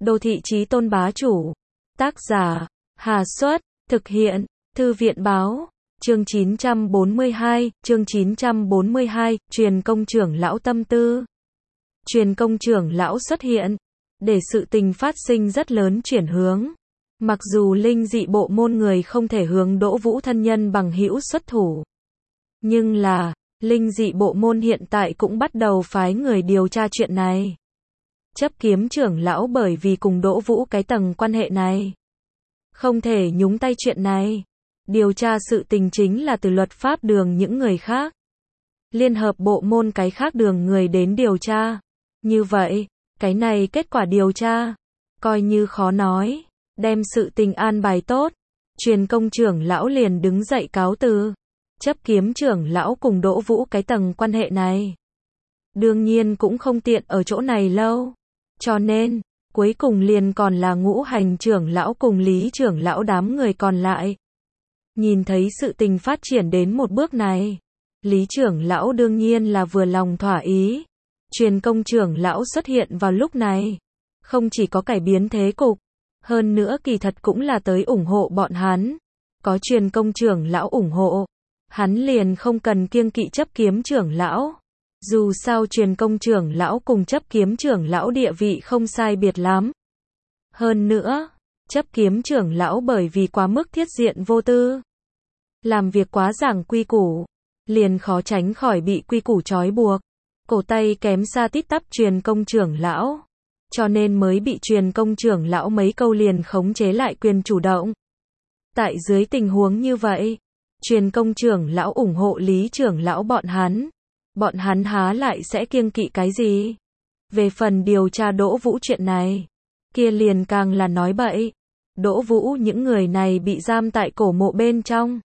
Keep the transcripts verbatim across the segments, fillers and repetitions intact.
Đô thị chí tôn bá chủ. Tác giả, Hà Xuất, thực hiện, Thư viện báo. Chương chín trăm bốn mươi hai, chương chín trăm bốn mươi hai, truyền công trưởng lão tâm tư. Truyền công trưởng lão xuất hiện, để sự tình phát sinh rất lớn chuyển hướng. Mặc dù linh dị bộ môn người không thể hướng Đỗ Vũ thân nhân bằng hữu xuất thủ. Nhưng là, linh dị bộ môn hiện tại cũng bắt đầu phái người điều tra chuyện này. Chấp kiếm trưởng lão bởi vì cùng Đỗ Vũ cái tầng quan hệ này, không thể nhúng tay chuyện này. Điều tra sự tình chính là từ luật pháp đường những người khác. Liên hợp bộ môn cái khác đường người đến điều tra. Như vậy, cái này kết quả điều tra, coi như khó nói. Đem sự tình an bài tốt, truyền công trưởng lão liền đứng dậy cáo từ. Chấp kiếm trưởng lão cùng Đỗ Vũ cái tầng quan hệ này, đương nhiên cũng không tiện ở chỗ này lâu. Cho nên, cuối cùng liền còn là Ngũ Hành trưởng lão cùng Lý trưởng lão đám người còn lại. Nhìn thấy sự tình phát triển đến một bước này, Lý trưởng lão đương nhiên là vừa lòng thỏa ý. Truyền công trưởng lão xuất hiện vào lúc này, không chỉ có cải biến thế cục, hơn nữa kỳ thật cũng là tới ủng hộ bọn hắn. Có truyền công trưởng lão ủng hộ, hắn liền không cần kiêng kỵ chấp kiếm trưởng lão. Dù sao truyền công trưởng lão cùng chấp kiếm trưởng lão địa vị không sai biệt lắm. Hơn nữa, chấp kiếm trưởng lão bởi vì quá mức thiết diện vô tư, làm việc quá giảng quy củ, liền khó tránh khỏi bị quy củ trói buộc. Cổ tay kém xa tít tắp truyền công trưởng lão, cho nên mới bị truyền công trưởng lão mấy câu liền khống chế lại quyền chủ động. Tại dưới tình huống như vậy, truyền công trưởng lão ủng hộ Lý trưởng lão bọn hắn. Bọn hắn há lại sẽ kiêng kỵ cái gì? Về phần điều tra Đỗ Vũ chuyện này, kia liền càng là nói bậy. Đỗ Vũ những người này bị giam tại cổ mộ bên trong.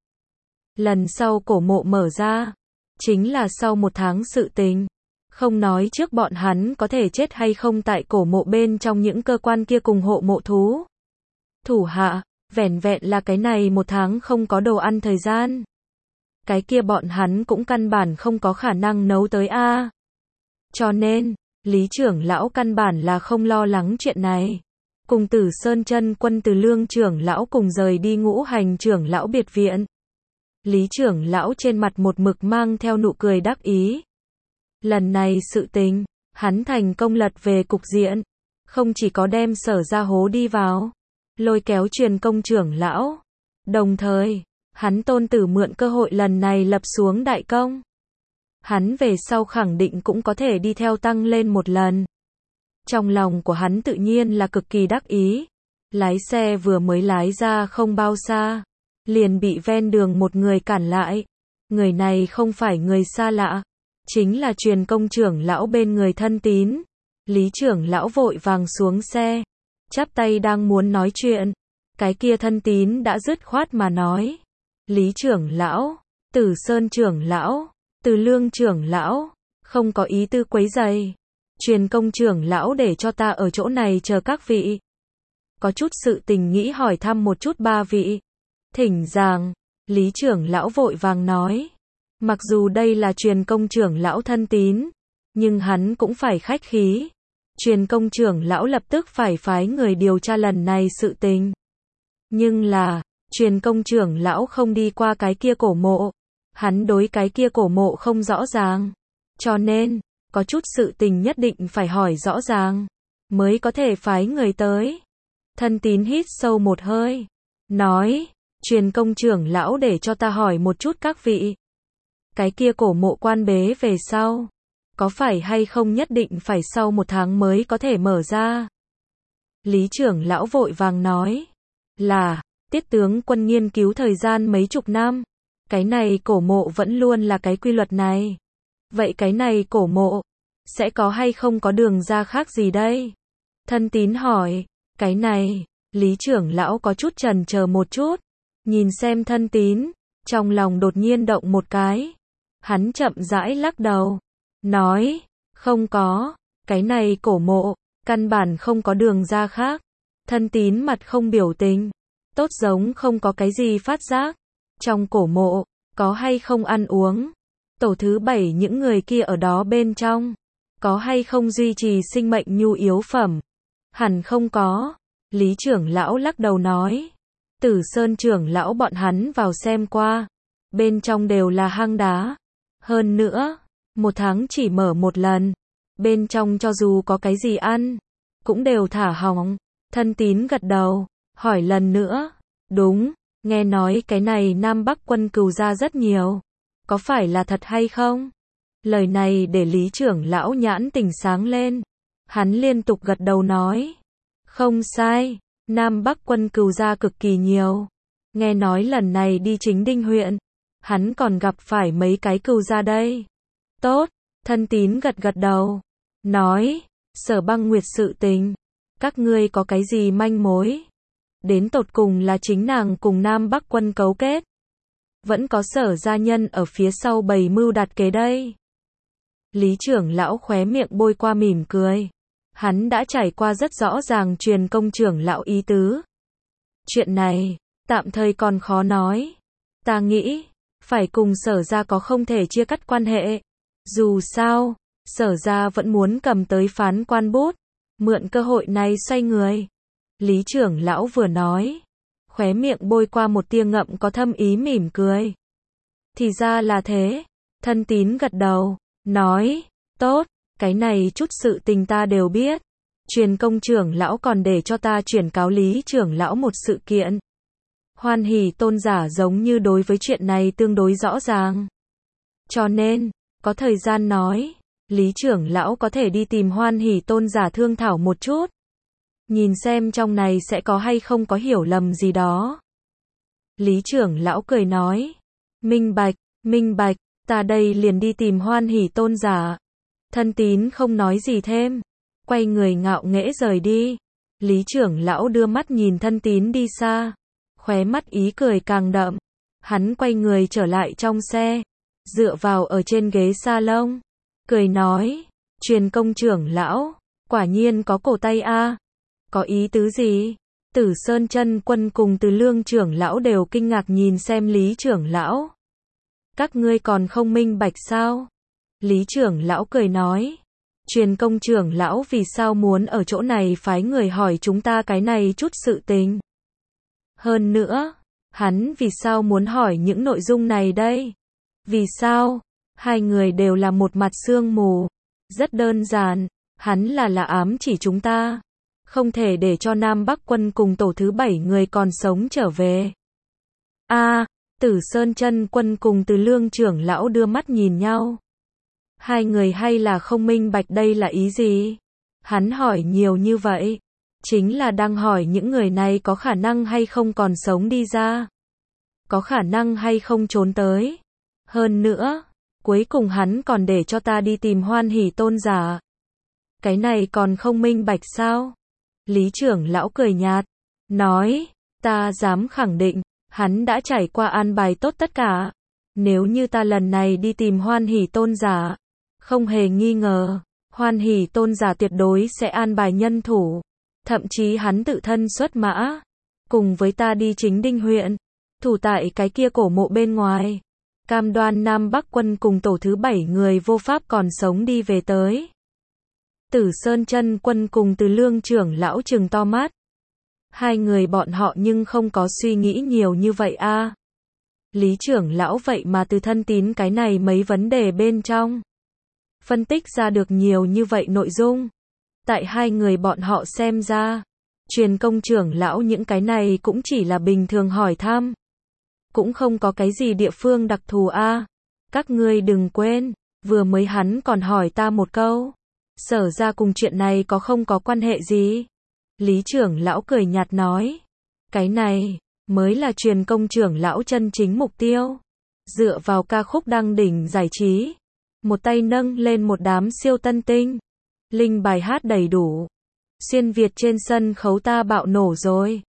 Lần sau cổ mộ mở ra, chính là sau một tháng sự tình. Không nói trước bọn hắn có thể chết hay không tại cổ mộ bên trong những cơ quan kia cùng hộ mộ thú. Thủ hạ, vẻn vẹn là cái này một tháng không có đồ ăn thời gian. Cái kia bọn hắn cũng căn bản không có khả năng nấu tới a. Cho nên, Lý trưởng lão căn bản là không lo lắng chuyện này. Cùng Tử Sơn Chân Quân Từ Lương trưởng lão cùng rời đi Ngũ Hành trưởng lão biệt viện. Lý trưởng lão trên mặt một mực mang theo nụ cười đắc ý. Lần này sự tình, hắn thành công lật về cục diện, không chỉ có đem Sở ra hố đi vào, lôi kéo truyền công trưởng lão, đồng thời, hắn tôn tử mượn cơ hội lần này lập xuống đại công. Hắn về sau khẳng định cũng có thể đi theo tăng lên một lần. Trong lòng của hắn tự nhiên là cực kỳ đắc ý. Lái xe vừa mới lái ra không bao xa, liền bị ven đường một người cản lại. Người này không phải người xa lạ, chính là truyền công trưởng lão bên người thân tín. Lý trưởng lão vội vàng xuống xe, chắp tay đang muốn nói chuyện, cái kia thân tín đã dứt khoát mà nói. Lý trưởng lão, Tử Sơn trưởng lão, Từ Lương trưởng lão, không có ý tư quấy rầy. Truyền công trưởng lão để cho ta ở chỗ này chờ các vị. Có chút sự tình nghĩ hỏi thăm một chút ba vị. Thỉnh giảng, Lý trưởng lão vội vàng nói. Mặc dù đây là truyền công trưởng lão thân tín, nhưng hắn cũng phải khách khí. Truyền công trưởng lão lập tức phải phái người điều tra lần này sự tình. Nhưng là, truyền công trưởng lão không đi qua cái kia cổ mộ. Hắn đối cái kia cổ mộ không rõ ràng. Cho nên, có chút sự tình nhất định phải hỏi rõ ràng, mới có thể phái người tới. Thân tín hít sâu một hơi, nói, truyền công trưởng lão để cho ta hỏi một chút các vị. Cái kia cổ mộ quan bế về sau, có phải hay không nhất định phải sau một tháng mới có thể mở ra? Lý trưởng lão vội vàng nói, là, Tiết tướng quân nghiên cứu thời gian mấy chục năm. Cái này cổ mộ vẫn luôn là cái quy luật này. Vậy cái này cổ mộ, sẽ có hay không có đường ra khác gì đây? Thân tín hỏi, cái này, Lý trưởng lão có chút chần chờ một chút. Nhìn xem thân tín, trong lòng đột nhiên động một cái. Hắn chậm rãi lắc đầu, nói, không có, cái này cổ mộ, căn bản không có đường ra khác. Thân tín mặt không biểu tình, tốt giống không có cái gì phát giác. Trong cổ mộ, có hay không ăn uống? Tổ thứ bảy những người kia ở đó bên trong, có hay không duy trì sinh mệnh nhu yếu phẩm? Hẳn không có. Lý trưởng lão lắc đầu nói. Tử Sơn trưởng lão bọn hắn vào xem qua. Bên trong đều là hang đá. Hơn nữa, một tháng chỉ mở một lần. Bên trong cho dù có cái gì ăn, cũng đều thả hỏng. Thân Tín gật đầu, hỏi lần nữa. Đúng, nghe nói cái này Nam Bắc quân cừu ra rất nhiều. Có phải là thật hay không? Lời này để Lý trưởng lão nhãn tỉnh sáng lên. Hắn liên tục gật đầu nói. Không sai, Nam Bắc quân cừu ra cực kỳ nhiều. Nghe nói lần này đi Chính Đinh huyện, hắn còn gặp phải mấy cái cừu ra đây. Tốt, Thân Tín gật gật đầu. Nói, Sở Băng Nguyệt sự tình. Các ngươi có cái gì manh mối? Đến tột cùng là chính nàng cùng Nam Bắc quân cấu kết. Vẫn có Sở gia nhân ở phía sau bày mưu đặt kế đây. Lý trưởng lão khóe miệng bôi qua mỉm cười. Hắn đã trải qua rất rõ ràng truyền công trưởng lão ý tứ. Chuyện này, tạm thời còn khó nói. Ta nghĩ, phải cùng Sở gia có không thể chia cắt quan hệ. Dù sao, Sở gia vẫn muốn cầm tới phán quan bút, mượn cơ hội này xoay người. Lý trưởng lão vừa nói, khóe miệng bôi qua một tia ngậm có thâm ý mỉm cười. Thì ra là thế. Thân Tín gật đầu, nói, tốt, cái này chút sự tình ta đều biết. Truyền công trưởng lão còn để cho ta chuyển cáo Lý trưởng lão một sự kiện. Hoan Hỷ tôn giả giống như đối với chuyện này tương đối rõ ràng. Cho nên, có thời gian nói, Lý trưởng lão có thể đi tìm Hoan Hỷ tôn giả thương thảo một chút. Nhìn xem trong này sẽ có hay không có hiểu lầm gì đó. Lý trưởng lão cười nói. Minh bạch, minh bạch, ta đây liền đi tìm Hoan Hỷ tôn giả. Thân Tín không nói gì thêm. Quay người ngạo nghễ rời đi. Lý trưởng lão đưa mắt nhìn Thân Tín đi xa. Khóe mắt ý cười càng đậm. Hắn quay người trở lại trong xe. Dựa vào ở trên ghế salon. Cười nói. Truyền công trưởng lão. Quả nhiên có cổ tay a. Có ý tứ gì? Tử Sơn chân quân cùng Từ Lương trưởng lão đều kinh ngạc nhìn xem Lý trưởng lão. Các ngươi còn không minh bạch sao? Lý trưởng lão cười nói. Truyền công trưởng lão vì sao muốn ở chỗ này phái người hỏi chúng ta cái này chút sự tình. Hơn nữa, hắn vì sao muốn hỏi những nội dung này đây? Vì sao? Hai người đều là một mặt sương mù. Rất đơn giản, hắn là là ám chỉ chúng ta. Không thể để cho Nam Bắc quân cùng tổ thứ bảy người còn sống trở về. A, à, Tử Sơn chân quân cùng Từ Lương trưởng lão đưa mắt nhìn nhau. Hai người hay là không minh bạch đây là ý gì? Hắn hỏi nhiều như vậy, chính là đang hỏi những người này có khả năng hay không còn sống đi ra. Có khả năng hay không trốn tới. Hơn nữa, cuối cùng hắn còn để cho ta đi tìm Hoan Hỷ tôn giả. Cái này còn không minh bạch sao? Lý trưởng lão cười nhạt, nói, ta dám khẳng định, hắn đã trải qua an bài tốt tất cả. Nếu như ta lần này đi tìm Hoan Hỷ tôn giả, không hề nghi ngờ, Hoan Hỷ tôn giả tuyệt đối sẽ an bài nhân thủ. Thậm chí hắn tự thân xuất mã, cùng với ta đi Chính Đinh huyện, thủ tại cái kia cổ mộ bên ngoài. Cam đoan Nam Bắc quân cùng tổ thứ bảy người vô pháp còn sống đi về tới. Tử Sơn chân quân cùng Từ Lương trưởng lão trừng to mắt. Hai người bọn họ nhưng không có suy nghĩ nhiều như vậy a. À. Lý trưởng lão vậy mà từ Thân Tín cái này mấy vấn đề bên trong. Phân tích ra được nhiều như vậy nội dung. Tại hai người bọn họ xem ra, truyền công trưởng lão những cái này cũng chỉ là bình thường hỏi thăm. Cũng không có cái gì địa phương đặc thù a. À. Các ngươi đừng quên, vừa mới hắn còn hỏi ta một câu. Sở ra cùng chuyện này có không có quan hệ gì? Lý trưởng lão cười nhạt nói. Cái này, mới là truyền công trưởng lão chân chính mục tiêu. Dựa vào ca khúc đăng đỉnh giải trí. Một tay nâng lên một đám siêu tân tinh. Linh bài hát đầy đủ. Xuyên Việt trên sân khấu ta bạo nổ rồi.